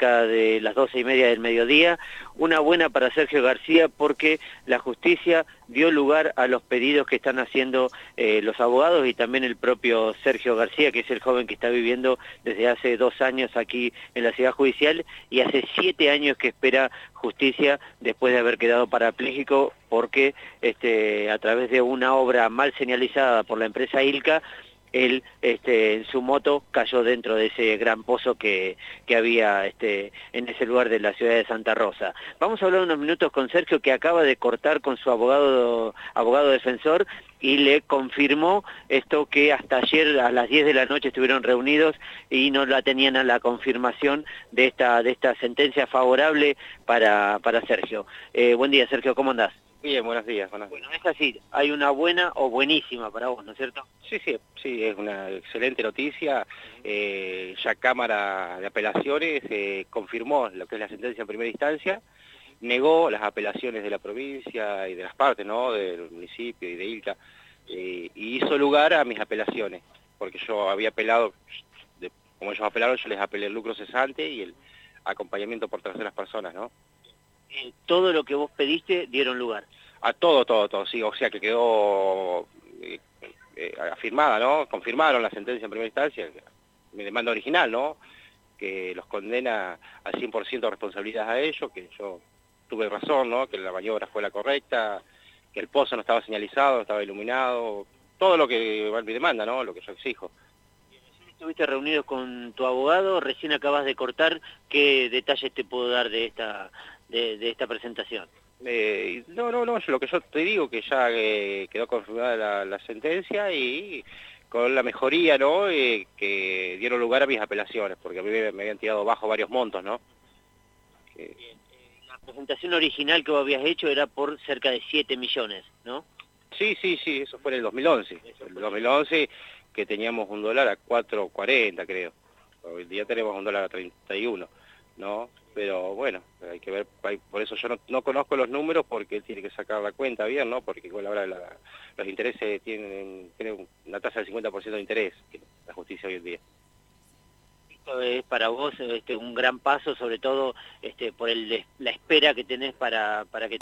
cerca de las 12:30 del mediodía. Una buena para Sergio García porque la justicia dio lugar a los pedidos que están haciendo los abogados y también el propio Sergio García, que es el joven que está viviendo desde hace 2 años aquí en la ciudad judicial y hace 7 años que espera justicia después de haber quedado parapléjico porque a través de una obra mal señalizada por la empresa Ilca, él en su moto cayó dentro de ese gran pozo que había en ese lugar de la ciudad de Santa Rosa. Vamos a hablar unos minutos con Sergio, que acaba de cortar con su abogado defensor y le confirmó esto que hasta ayer a las 10 de la noche estuvieron reunidos y no la tenían a la confirmación de esta sentencia favorable para Sergio. Buen día, Sergio, ¿cómo andás? Bien, buenos días. Bueno, es así, hay una buena o buenísima para vos, ¿no es cierto? Sí, es una excelente noticia. Ya Cámara de Apelaciones confirmó lo que es la sentencia en primera instancia, negó las apelaciones de la provincia y de las partes, ¿no?, del municipio y de Ilca, y hizo lugar a mis apelaciones, porque yo había apelado, como ellos apelaron, yo les apelé el lucro cesante y el acompañamiento por terceras personas, ¿no? Todo lo que vos pediste dieron lugar. A todo, sí, o sea que quedó afirmada, ¿no? Confirmaron la sentencia en primera instancia, mi demanda original, ¿no?, que los condena al 100% de responsabilidad a ellos, que yo tuve razón, ¿no?, que la maniobra fue la correcta, que el pozo no estaba señalizado, no estaba iluminado, todo lo que va en mi demanda, ¿no?, lo que yo exijo. Estuviste reunido con tu abogado, recién acabas de cortar, ¿qué detalles te puedo dar de esta presentación? No, lo que yo te digo, que ya quedó confirmada la sentencia y con la mejoría, ¿no?, que dieron lugar a mis apelaciones, porque a mí me habían tirado bajo varios montos, ¿no? La presentación original que vos habías hecho era por cerca de 7 millones, ¿no? Sí, eso fue en el 2011. El 2011 que teníamos un dólar a 4.40, creo. Hoy día tenemos un dólar a 31, ¿no? Pero bueno, hay que ver, por eso yo no conozco los números, porque él tiene que sacar la cuenta bien, ¿no? Porque igual ahora los intereses tienen una tasa del 50% de interés, que la justicia hoy en día. Esto es para vos un gran paso, sobre todo por la espera que tenés para que